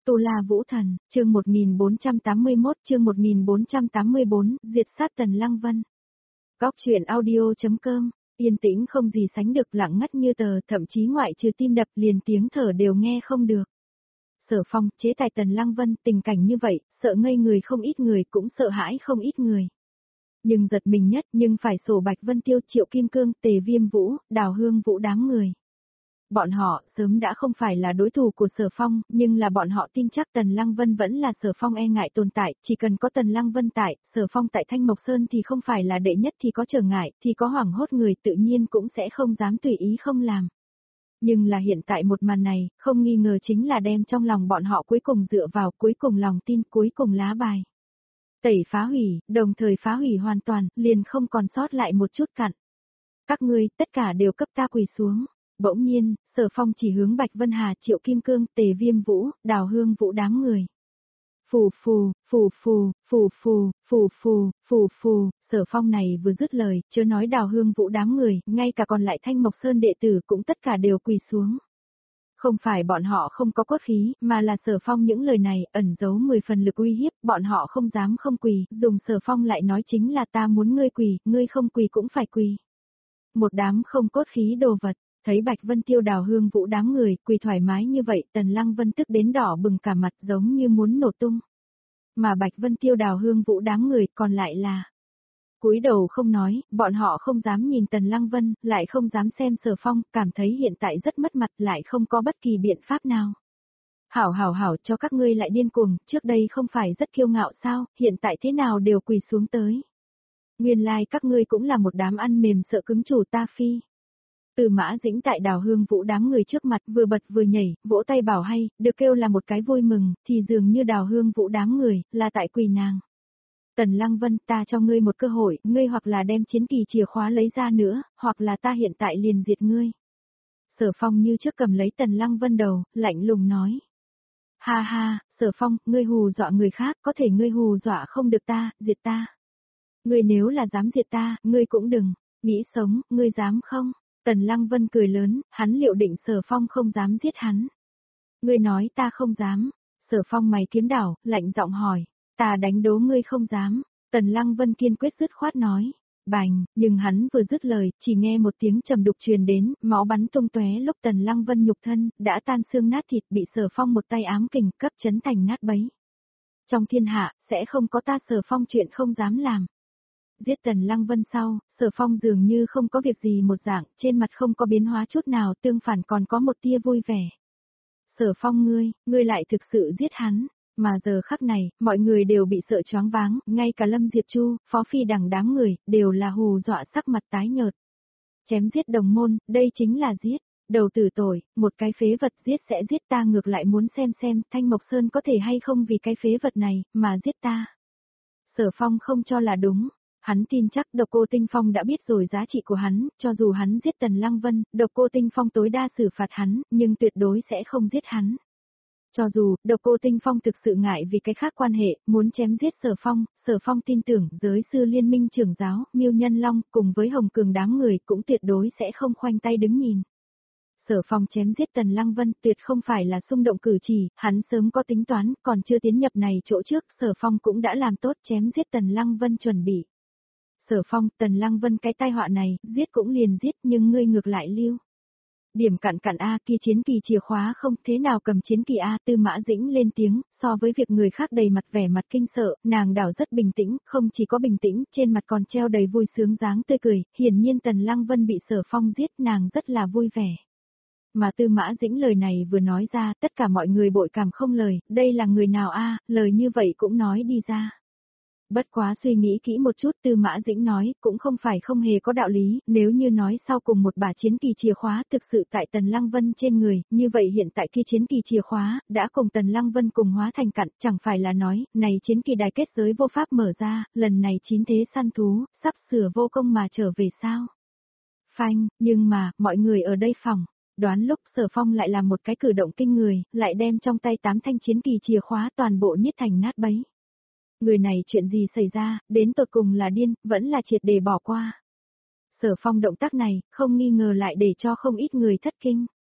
Tu La Vũ Thần, chương 1481, chương 1484, diệt sát Tần Lăng Vân. Góc truyện audio.com, yên tĩnh không gì sánh được, lặng ngắt như tờ, thậm chí ngoại trừ tim đập liền tiếng thở đều nghe không được. Sở Phong, chế tài Tần Lăng Vân, tình cảnh như vậy, sợ ngây người không ít người, cũng sợ hãi không ít người. Nhưng giật mình nhất, nhưng phải sổ Bạch Vân Tiêu, Triệu Kim Cương, Tề Viêm Vũ, Đào Hương Vũ đám người. Bọn họ sớm đã không phải là đối thủ của Sở Phong, nhưng là bọn họ tin chắc Tần Lăng Vân vẫn là Sở Phong e ngại tồn tại, chỉ cần có Tần Lăng Vân tại, Sở Phong tại Thanh Mộc Sơn thì không phải là đệ nhất thì có trở ngại, thì có hoảng hốt người tự nhiên cũng sẽ không dám tùy ý không làm. Nhưng là hiện tại một màn này, không nghi ngờ chính là đem trong lòng bọn họ cuối cùng dựa vào, cuối cùng lòng tin, cuối cùng lá bài. Tẩy phá hủy, đồng thời phá hủy hoàn toàn, liền không còn sót lại một chút cặn. Các ngươi, tất cả đều cấp ta quỳ xuống. Bỗng nhiên, Sở Phong chỉ hướng Bạch Vân Hà, Triệu Kim Cương, Tề Viêm Vũ, Đào Hương Vũ đám người. Phù phù, phù phù, phù phù, phù phù, phù phù, Sở Phong này vừa dứt lời, chớ nói Đào Hương Vũ đám người, ngay cả còn lại Thanh Mộc Sơn đệ tử cũng tất cả đều quỳ xuống. Không phải bọn họ không có cốt khí, mà là Sở Phong những lời này ẩn giấu 10 phần lực uy hiếp, bọn họ không dám không quỳ, dùng Sở Phong lại nói chính là ta muốn ngươi quỳ, ngươi không quỳ cũng phải quỳ. Một đám không cốt khí đồ vật. Thấy Bạch Vân Tiêu, Đào Hương Vũ đám người quỳ thoải mái như vậy, Tần Lăng Vân tức đến đỏ bừng cả mặt giống như muốn nổ tung. Mà Bạch Vân Tiêu, Đào Hương Vũ đám người còn lại là cúi đầu không nói, bọn họ không dám nhìn Tần Lăng Vân, lại không dám xem Sở Phong, cảm thấy hiện tại rất mất mặt, lại không có bất kỳ biện pháp nào. Hảo cho các ngươi lại điên cuồng, trước đây không phải rất kiêu ngạo sao, hiện tại thế nào đều quỳ xuống tới. Nguyên lai các ngươi cũng là một đám ăn mềm sợ cứng chủ ta phi. Từ Mã Dĩnh tại Đào Hương Vũ đám người trước mặt vừa bật vừa nhảy, vỗ tay bảo hay, được kêu là một cái vui mừng, thì dường như Đào Hương Vũ đám người, là tại quỳ nàng. Tần Lăng Vân, ta cho ngươi một cơ hội, ngươi hoặc là đem chiến kỳ chìa khóa lấy ra nữa, hoặc là ta hiện tại liền diệt ngươi. Sở Phong như trước cầm lấy Tần Lăng Vân đầu, lạnh lùng nói. Ha ha, Sở Phong, ngươi hù dọa người khác, có thể ngươi hù dọa không được ta, diệt ta. Ngươi nếu là dám diệt ta, ngươi cũng đừng, nghĩ sống, ngươi dám không? Tần Lăng Vân cười lớn, hắn liệu định Sở Phong không dám giết hắn. Ngươi nói ta không dám. Sở Phong mày kiếm đảo, lạnh giọng hỏi. Ta đánh đố ngươi không dám. Tần Lăng Vân kiên quyết dứt khoát nói. Bành, nhưng hắn vừa dứt lời, chỉ nghe một tiếng trầm đục truyền đến, máu bắn tung tóe lúc Tần Lăng Vân nhục thân, đã tan xương nát thịt bị Sở Phong một tay ám kình cấp chấn thành nát bấy. Trong thiên hạ, sẽ không có ta Sở Phong chuyện không dám làm. Giết Tần Lăng Vân sau, Sở Phong dường như không có việc gì một dạng, trên mặt không có biến hóa chút nào, tương phản còn có một tia vui vẻ. Sở Phong ngươi lại thực sự giết hắn, mà giờ khắc này, mọi người đều bị sợ choáng váng, ngay cả Lâm Diệp Chu, Phó Phi Đằng đám người, đều là hù dọa sắc mặt tái nhợt. Chém giết đồng môn, đây chính là giết. Đầu tử tội, một cái phế vật giết sẽ giết ta, ngược lại muốn xem Thanh Mộc Sơn có thể hay không vì cái phế vật này, mà giết ta. Sở Phong không cho là đúng. Hắn tin chắc Độc Cô Tinh Phong đã biết rồi giá trị của hắn, cho dù hắn giết Tần Lăng Vân, Độc Cô Tinh Phong tối đa xử phạt hắn, nhưng tuyệt đối sẽ không giết hắn. Cho dù, Độc Cô Tinh Phong thực sự ngại vì cái khác quan hệ, muốn chém giết Sở Phong tin tưởng giới sư liên minh trưởng giáo, Miêu Nhân Long, cùng với Hồng Cường đám người cũng tuyệt đối sẽ không khoanh tay đứng nhìn. Sở Phong chém giết Tần Lăng Vân tuyệt không phải là xung động cử chỉ, hắn sớm có tính toán, còn chưa tiến nhập này chỗ trước, Sở Phong cũng đã làm tốt chém giết Tần Lăng Vân chuẩn bị. Sở Phong, Tần Lăng Vân cái tai họa này, giết cũng liền giết nhưng ngươi ngược lại lưu. Điểm cặn A kia chiến kỳ chìa khóa không thế nào cầm chiến kỳ A. Tư Mã Dĩnh lên tiếng, so với việc người khác đầy mặt vẻ mặt kinh sợ, nàng đảo rất bình tĩnh, không chỉ có bình tĩnh, trên mặt còn treo đầy vui sướng dáng tươi cười, hiển nhiên Tần Lăng Vân bị Sở Phong giết nàng rất là vui vẻ. Mà Tư Mã Dĩnh lời này vừa nói ra, tất cả mọi người bội cảm không lời, đây là người nào a, lời như vậy cũng nói đi ra. Bất quá suy nghĩ kỹ một chút, Tư Mã Dĩnh nói, cũng không phải không hề có đạo lý, nếu như nói sau cùng một bả chiến kỳ chìa khóa thực sự tại Tần Lăng Vân trên người, như vậy hiện tại kia chiến kỳ chìa khóa, đã cùng Tần Lăng Vân cùng hóa thành cặn, chẳng phải là nói, này chiến kỳ đài kết giới vô pháp mở ra, lần này chín thế săn thú, sắp sửa vô công mà trở về sao? Phanh, nhưng mà, mọi người ở đây phòng. Đoán lúc Sở Phong lại làm một cái cử động kinh người, lại đem trong tay 8 thanh chiến kỳ chìa khóa toàn bộ niết thành nát bấy. Người này chuyện gì xảy ra, đến tột cùng là điên, vẫn là triệt để bỏ qua. Sở Phong động tác này, không nghi ngờ lại để cho không ít người thất kinh.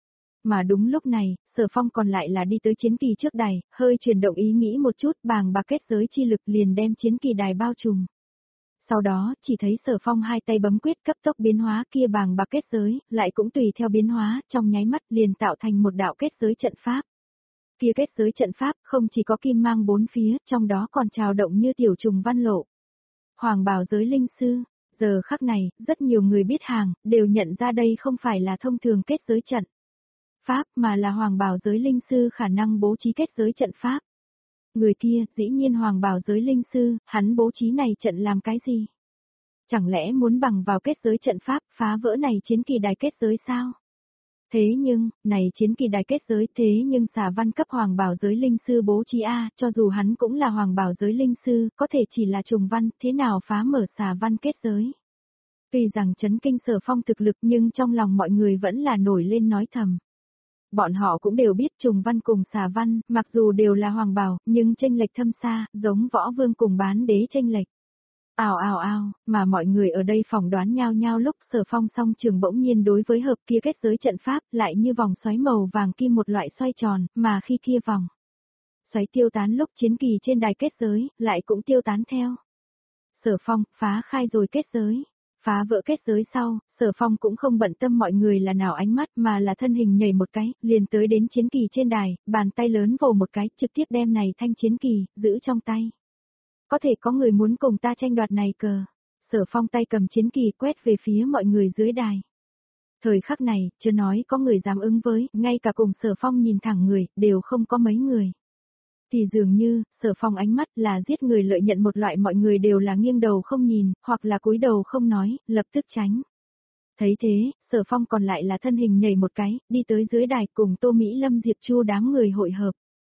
Mà đúng lúc này, Sở Phong còn lại là đi tới chiến kỳ trước đài, hơi chuyển động ý nghĩ một chút, bàng bạc kết giới chi lực liền đem chiến kỳ đài bao trùm. Sau đó, chỉ thấy Sở Phong hai tay bấm quyết cấp tốc biến hóa kia bàng bạc kết giới, lại cũng tùy theo biến hóa, trong nháy mắt liền tạo thành một đạo kết giới trận pháp. Kia kết giới trận pháp không chỉ có kim mang bốn phía, trong đó còn trào động như tiểu trùng văn lộ. Hoàng bào giới linh sư, giờ khắc này, rất nhiều người biết hàng, đều nhận ra đây không phải là thông thường kết giới trận pháp mà là hoàng bào giới linh sư khả năng bố trí kết giới trận pháp. Người kia, dĩ nhiên hoàng bào giới linh sư, hắn bố trí này trận làm cái gì? Chẳng lẽ muốn bằng vào kết giới trận pháp, phá vỡ này chiến kỳ đài kết giới sao? Thế nhưng, này chiến kỳ đài kết giới thế nhưng xà văn cấp hoàng bảo giới linh sư bố trí A, cho dù hắn cũng là hoàng bảo giới linh sư, có thể chỉ là trùng văn, thế nào phá mở xà văn kết giới? Tuy rằng chấn kinh Sở Phong thực lực nhưng trong lòng mọi người vẫn là nổi lên nói thầm. Bọn họ cũng đều biết trùng văn cùng xà văn, mặc dù đều là hoàng bảo, nhưng chênh lệch thâm xa, giống võ vương cùng bán đế chênh lệch. Ào ào ào, mà mọi người ở đây phỏng đoán nhau nhau lúc Sở Phong song trường bỗng nhiên đối với hợp kia kết giới trận pháp lại như vòng xoáy màu vàng kim một loại xoay tròn, mà khi kia vòng xoáy tiêu tán lúc chiến kỳ trên đài kết giới, lại cũng tiêu tán theo. Sở Phong phá khai rồi kết giới. Phá vỡ kết giới sau, Sở Phong cũng không bận tâm mọi người là nào ánh mắt mà là thân hình nhảy một cái, liền tới đến chiến kỳ trên đài, bàn tay lớn vồ một cái, trực tiếp đem này thanh chiến kỳ, giữ trong tay. Có thể có người muốn cùng ta tranh đoạt này cờ. Sở Phong tay cầm chiến kỳ quét về phía mọi người dưới đài. Thời khắc này, chưa nói có người dám ứng với, ngay cả cùng Sở Phong nhìn thẳng người, đều không có mấy người. Thì dường như, Sở Phong ánh mắt là giết người lợi nhận một loại mọi người đều là nghiêng đầu không nhìn, hoặc là cúi đầu không nói, lập tức tránh. Thấy thế, Sở Phong còn lại là thân hình nhảy một cái, đi tới dưới đài cùng Tô Mỹ Lâm Diệp Chu đám người hội hợp.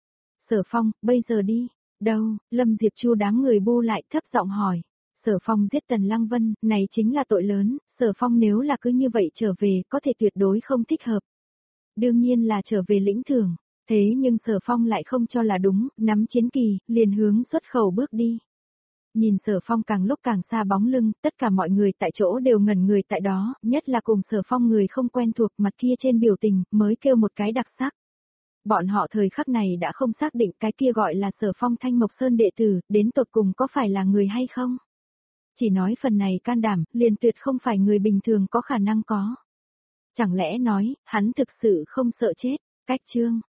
Sở Phong, bây giờ đi. Đâu, Lâm Diệp Chu đám người bu lại thấp giọng hỏi. Sở Phong giết Tần Lăng Vân, này chính là tội lớn, Sở Phong nếu là cứ như vậy trở về, có thể tuyệt đối không thích hợp. Đương nhiên là trở về lĩnh thưởng, thế nhưng Sở Phong lại không cho là đúng, nắm chiến kỳ, liền hướng xuất khẩu bước đi. Nhìn Sở Phong càng lúc càng xa bóng lưng, tất cả mọi người tại chỗ đều ngẩn người tại đó, nhất là cùng Sở Phong người không quen thuộc mặt kia trên biểu tình, mới kêu một cái đặc sắc. Bọn họ thời khắc này đã không xác định cái kia gọi là Sở Phong Thanh Mộc Sơn đệ tử, đến tột cùng có phải là người hay không. Chỉ nói phần này can đảm, liền tuyệt không phải người bình thường có khả năng có. Chẳng lẽ nói, hắn thực sự không sợ chết, cách chương.